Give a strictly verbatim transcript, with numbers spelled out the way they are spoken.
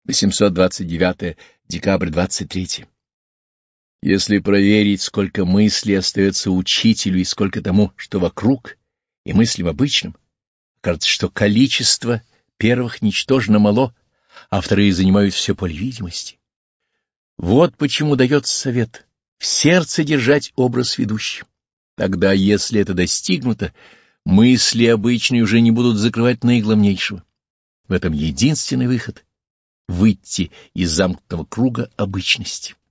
восемьсот двадцать девятое, декабрь двадцать третье. Если проверить, сколько мыслей остается учителю и сколько тому, что вокруг, и мыслям обычным, кажется, что количество первых ничтожно мало, а вторые занимают все поле видимости. Вот почему дается совет в сердце держать образ ведущий. Тогда, если это достигнуто, мысли обычные уже не будут закрывать наиглавнейшего. В этом единственный выход — выйти из замкнутого круга обычности.